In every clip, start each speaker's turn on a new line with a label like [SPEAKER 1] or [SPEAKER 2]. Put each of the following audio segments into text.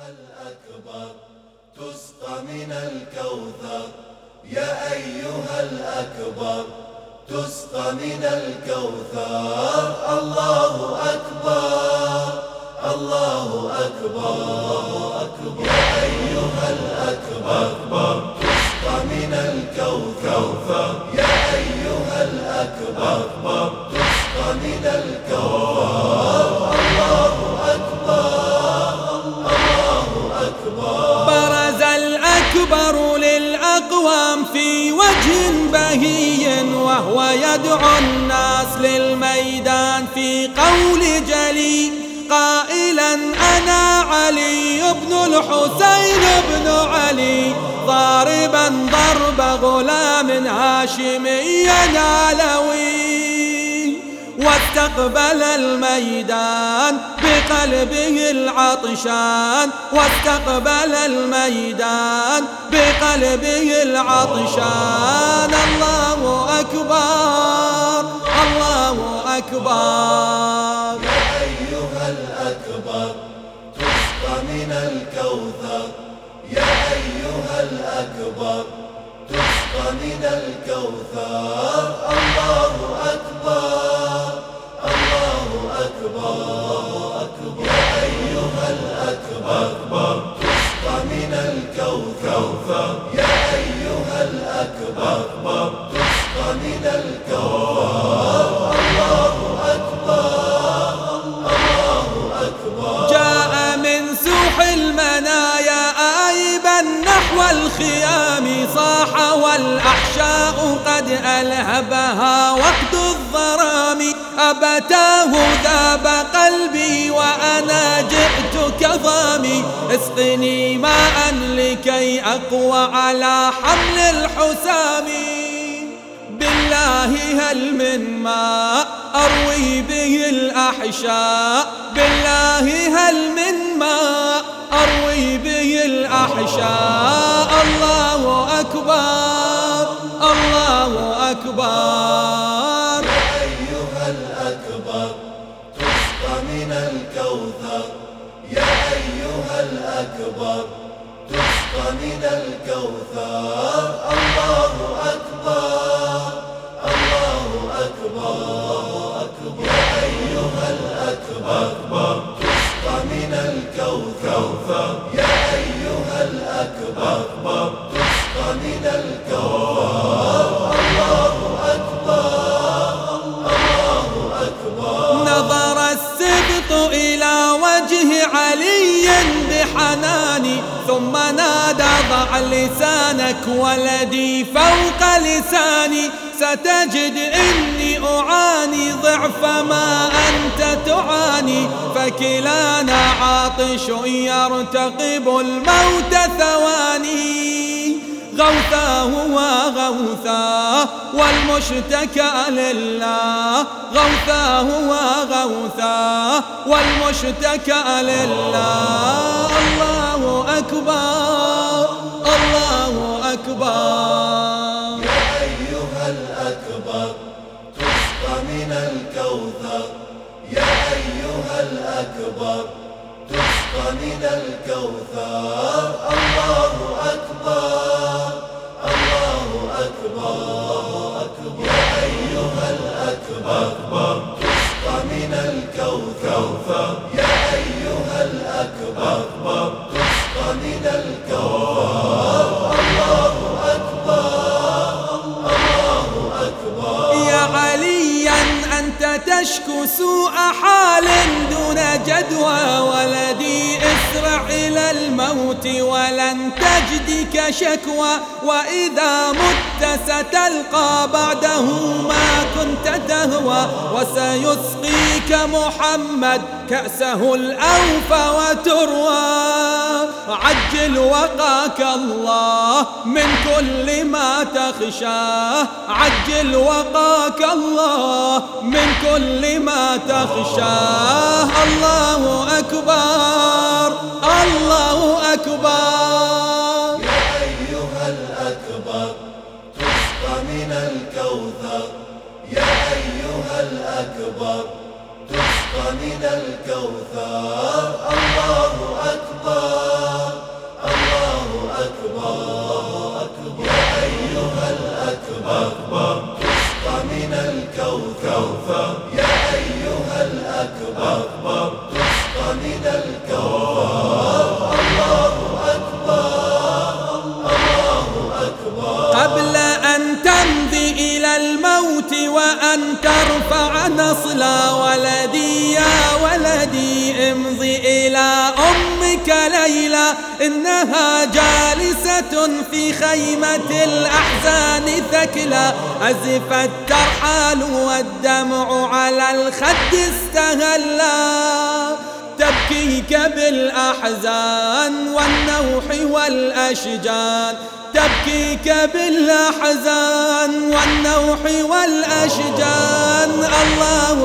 [SPEAKER 1] أيها الأكبر تسقى من الكوثر، يا أيها الأكبر تسقى من الكوثر. الله أكبر الله أكبر الله أكبر، يا أيها الأكبر تسقى من الكوثر، يا أيها الأكبر تسقى من الكوثر. الله أكبر الله أكبر.
[SPEAKER 2] برز الأكبر للأقوام في وجه بهي وهو يدعو الناس للميدان في قول جلي قائلا أنا علي بن الحسين بن علي، ضاربا ضرب غلام هاشمي علوي، واستقبل الميدان بقلبه العطشان، واستقبل الميدان بقلبه العطشان. الله أكبر الله أكبر.
[SPEAKER 1] يا أيها الأكبر تسقى من الكوثر، يا أيها الأكبر تسقى من الكوثر. الله أكبر الله أكبر الله أكبر، يا أيها الأكبر تسقى من الكوثر، يا أيها الأكبر تسقى من الكوثر. الله أكبر الله أكبر.
[SPEAKER 2] جاء من سوح المنايا آيبا نحو الخيام، صاح والأحشاء قد ألهبها وقد الظرام، أبتاه ذاب قلبي وأنا جئت كظامي، اسقني ماء لكي أقوى على حمل الحسام. بالله هل من ماء أروي به الأحشاء، بالله هل من ماء أروي به الأحشاء. الله أكبر الله أكبر.
[SPEAKER 1] يا أيها الأكبر تسقى من الكوثر، يا أيها الأكبر تسقى من الكوثر. الله أكبر الله أكبر الله أكبر، يا أيها الأكبر تسقى من الكوثر، يا أيها الأكبر تسقى من الكوثر. الله أكبر الله أكبر.
[SPEAKER 2] نظر السبط إلى وجه علي بحنان، ثم نادى ضع لسانك ولدي فوق لساني، ستجد إني أعاني ضعف ما أنت تعاني، فكلانا عاطش يرتقب الموت ثواني. غوثاه وغوثاه والمشتكى لله، غوثاه وغوثاه والمشتكى لله. الله أكبر الله أكبر.
[SPEAKER 1] يا أيها الأكبر تسقى من الكوثر، يا أيها الأكبر تسقى من الكوثر. الله أكبر الله أكبر الله أكبر، يا أيها الأكبر تسقى من الكوثر، يا أيها الأكبر تسقى من الكوثر. الله أكبر الله أكبر.
[SPEAKER 2] يا عليا أنت تشكو سوء حال دون جدوى، ولدي اسرع إلى الموت ولن تجدك شكوى، وإذا مت ستلقى بعده ما كنت تهوى، وسيسقيك محمد كأسه الأوفى وتروى. عجل وقاك الله من كل ما تخشاه، عجل وقاك الله من كل ما تخشاه. الله أكبر الله أكبر.
[SPEAKER 1] يا أيها الأكبر تسقى من الكوثر، يا أيها الأكبر تسقى من الكوثر. الله أكبر الأكبر تسقى من الكوثر. الله أكبر الله أكبر.
[SPEAKER 2] قبل أن تمضي إلى الموت وأن ترفع نصلا ولدي يا ولدي امضي إلى أمك ليلى إنها جالسة في خيمة الأحزان ثكلى أزفت ترحال والدمع على الخد استهلا تبكيك بالأحزان والنوح والأشجان تبكيك بالأحزان والنوح والأشجان. الله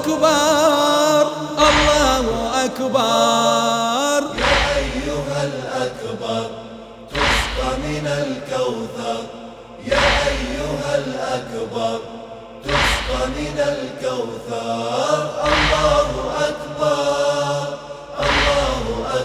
[SPEAKER 2] أكبر الله أكبر.
[SPEAKER 1] يا أيها الأكبر تسقى من الكوثر. يا أيها الأكبر تسقى من الكوثر. الله أكبر الله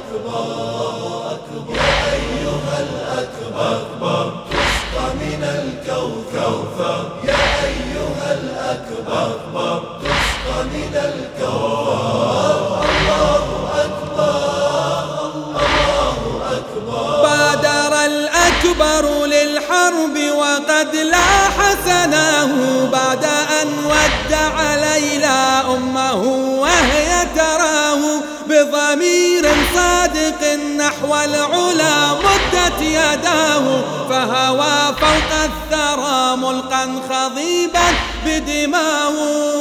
[SPEAKER 1] أكبر. يا أيها الأكبر تسقى من الكوثر. يا أيها الأكبر تسقى من الكوثر. الله أكبر الله أكبر.
[SPEAKER 2] بادر الأكبر للحرب وقد لاح سناه بعد أن ودع ليلى أمه وهي تراه بضمير صادق نحو العلا مدت يداه فهوى فوق الثرى ملقا خضيبا بدماه.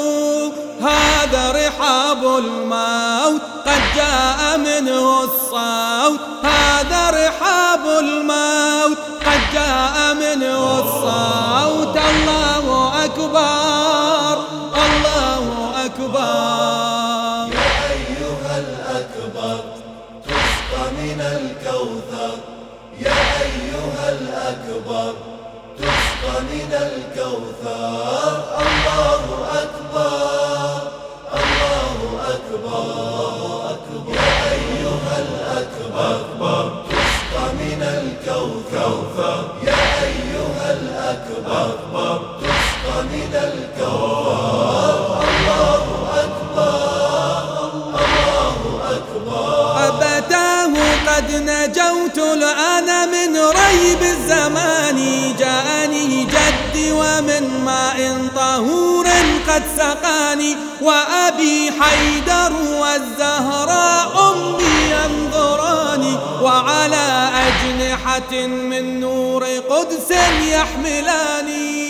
[SPEAKER 2] هذا رحاب الموت قد جاء منه الصوت. هذا رحاب الموت قد جاء منه الصوت. الله أكبر الله أكبر.
[SPEAKER 1] يا أيها الأكبر تسقى من الكوثر. يا أيها الأكبر تسقى من الكوثر. الله أكبر الله أكبر. يا أيها الأكبر تسقى من الكوثر. يا أيها الأكبر تسقى من الكوثر. الله أكبر الله أكبر.
[SPEAKER 2] أبتاه قد نجوت الآن من ريب الزمان جاءني جدي ومن ماء طهور قد سقاني وأبي حيدر والزهراء أمي ينظراني وعلى أجنحة من نور قدس يحملاني.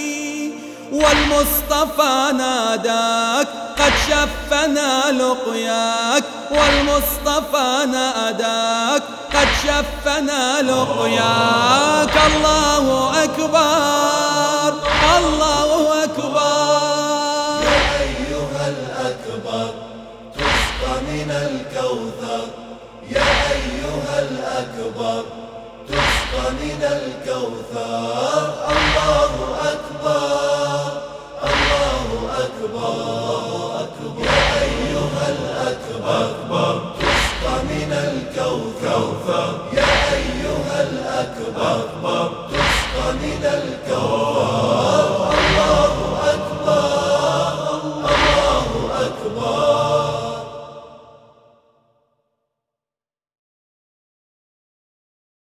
[SPEAKER 2] والمصطفى ناداك قد شفنا لقياك. والمصطفى ناداك قد شفنا لقياك. الله أكبر الله أكبر.
[SPEAKER 1] يا أيها الأكبر تسقى من الكوثر. يا أيها الأكبر تسقى من الكوثر. الله أكبر الله أكبر. يا أيها الأكبر